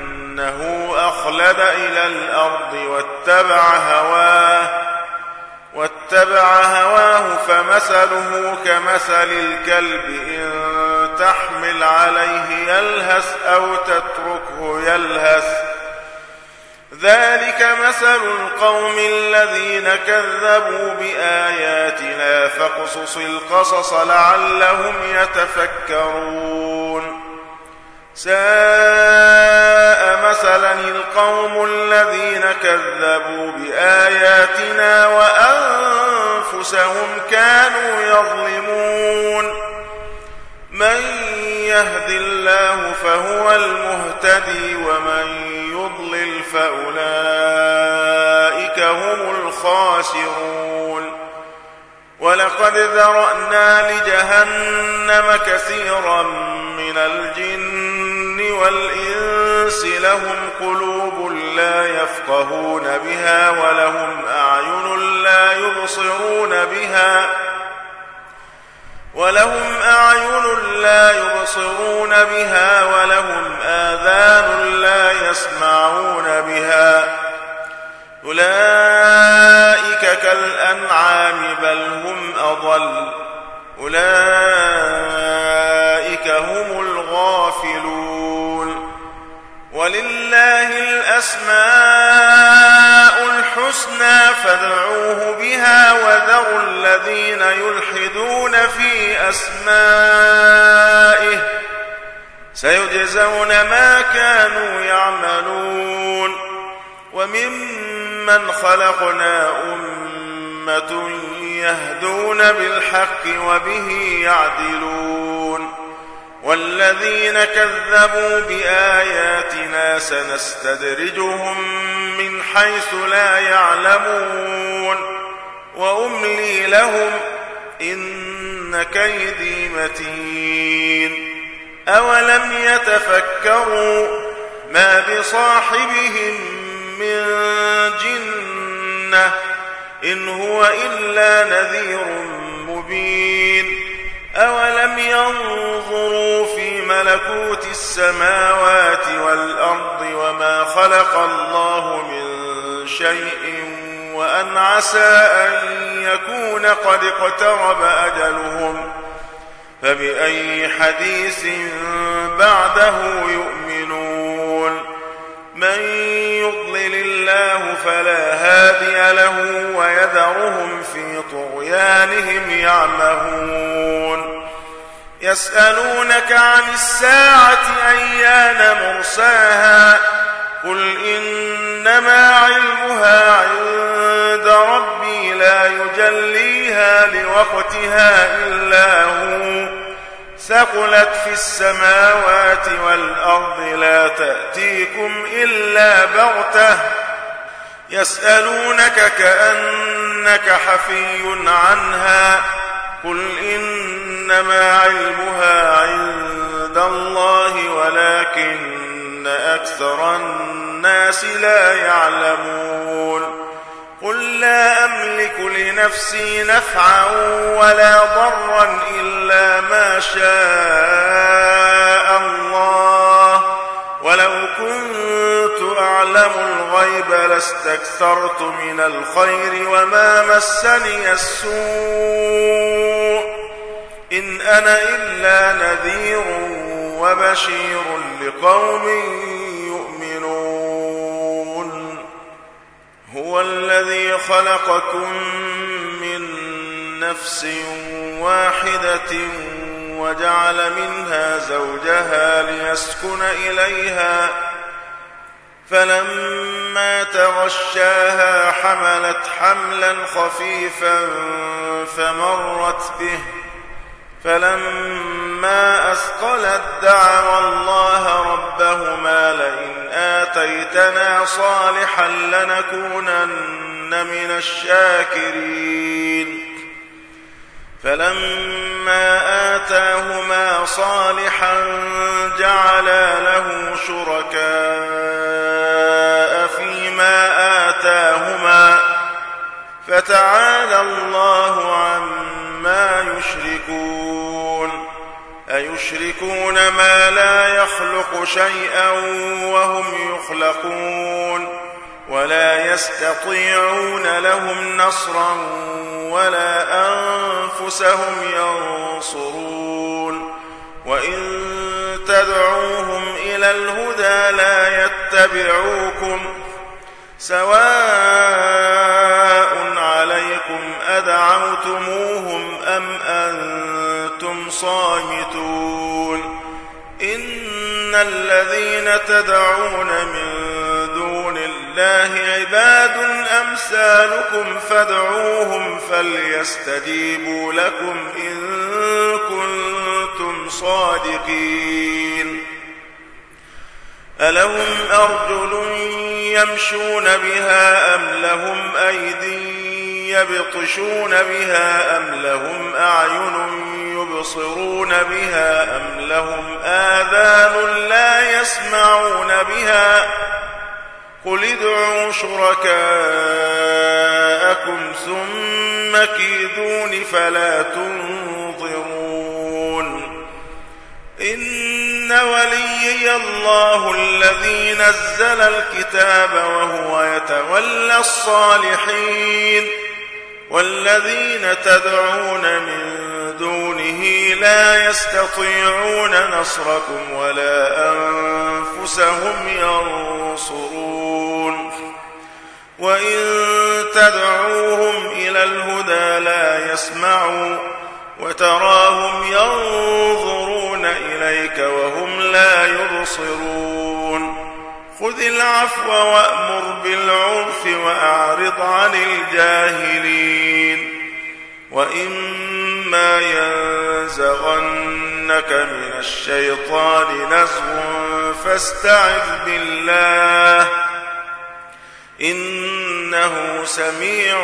ولكنه أخلد إلى الأرض واتبع هواه واتبع هواه فمثله كمثل الكلب إن تحمل عليه يلهث أو تتركه يلهث ذلك مثل القوم الذين كذبوا بآياتنا فاقصص القصص لعلهم يتفكرون ساء مثلا القوم الذين كذبوا بآياتنا وأنفسهم كانوا يظلمون من يهد الله فهو المهتدي ومن يضلل فأولئك هم الخاسرون ولقد ذرأنا لجهنم كثيرا من الجن والإنس لهم قلوب لا يفقهون بها ولهم أعين لا يبصرون بها ولهم أعين لا يبصرون بها ولهم آذان لا يسمعون بها أولئك كالأنعام بل هم أضل أولئك هم الغافلون ولله الأسماء الحسنى فادعوه بها وذروا الذين يلحدون في أسمائه سيجزون ما كانوا يعملون وممن خلقنا أمة يهدون بالحق وبه يعدلون والذين كذبوا بآياتنا سنستدرجهم من حيث لا يعلمون وأملي لهم إن كيدي متين أولم يتفكروا ما بصاحبهم من جنة إن هو إلا نذير مبين أولم ينظروا في ملكوت السماوات والأرض وما خلق الله من شيء وأن عسى أن يكون قد اقترب أجلهم فبأي حديث بعده يؤمنون من يضلل الله فلا هادي له ويذرهم في طغيانهم يعمهون يسألونك عن الساعة أيان مرساها قل إنما علمها عند ربي لا يجليها لوقتها إلا هو ثقلت في السماوات والأرض لا تأتيكم إلا بغتة يسألونك كأنك حفي عنها قل إنما علمها عند الله ولكن أكثر الناس لا يعلمون قل لا أملك لنفسي نفعا ولا ضرا إلا ما شاء الله ولو كنت أعلم الغيب لاستكثرت من الخير وما مسني السوء إن أنا إلا نذير وبشير لقوم يؤمنون هو الذي خلقكم من نفس واحدة وجعل منها زوجها ليسكن إليها فلما تغشاها حملت حملا خفيفا فمرت به فلما أثقلت دعوا الله ربهما لئن آتيتنا صالحا لنكونن من الشاكرين فلما آتاهما صالحا جعلا له شركاء فيما آتاهما فتعالى الله عما يشركون أيشركون ما لا يخلق شيئا وهم يخلقون ولا يستطيعون لهم نصرا ولا أنفسهم ينصرون وإن تدعوهم إلى الهدى لا يتبعوكم سواء عليكم أدعوتموهم أم أنتم صامتون إن الذين تدعون من دون الله عباد أمثالكم فادعوهم فليستجيبوا لكم إن كنتم صادقين ألهم أرجل يمشون بها أم لهم أيدي يبطشون بها أم لهم أعين يبصرون بها أم لهم آذان لا يسمعون بها قل ادعوا شركاءكم ثم كيدون فلا تنظرون إن وليي الله الذي نزل الكتاب وهو يتولى الصالحين والذين تدعون من دونه لا يستطيعون نصركم ولا أنفسهم ينصرون وإن تدعوهم إلى الهدى لا يسمعوا وتراهم ينظرون إليك وهم لا يبصرون خذ العفو وأمر بالعرف وأعرض عن الجاهلين وإما ينزغنك من الشيطان نزغ فاستعذ بالله إنه سميع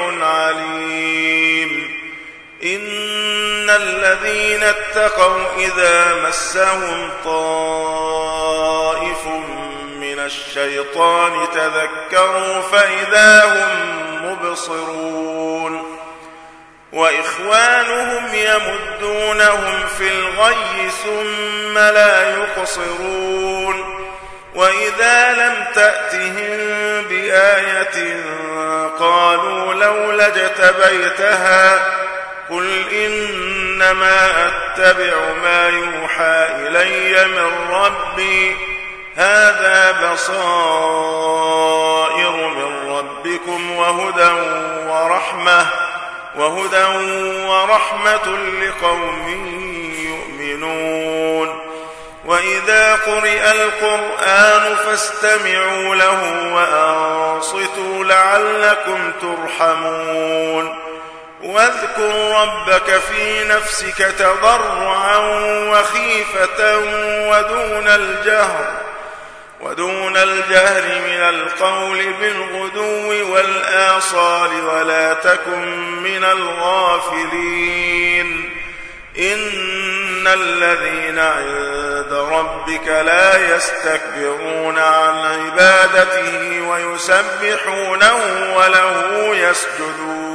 عليم إن الذين اتقوا إذا مسهم طائف من الشيطان تذكروا فإذا هم مبصرون وإخوانهم يمدونهم في الغي ثم لا يقصرون وإذا لم تأتهم بآية قالوا لولا اجتبيتها قل إنما أتبع ما يوحى إلي من ربي هذا بصائر من ربكم وهدى ورحمة وهدى ورحمة لقوم يؤمنون وإذا قرئ القرآن فاستمعوا له وأنصتوا لعلكم ترحمون واذكر ربك في نفسك تضرعا وخيفة ودون الجهر ودون الجهر من القول بالغدو والآصال ولا تكن من الغافلين إن الذين عند ربك لا يستكبرون عن عبادته ويسبحونه وله يسجدون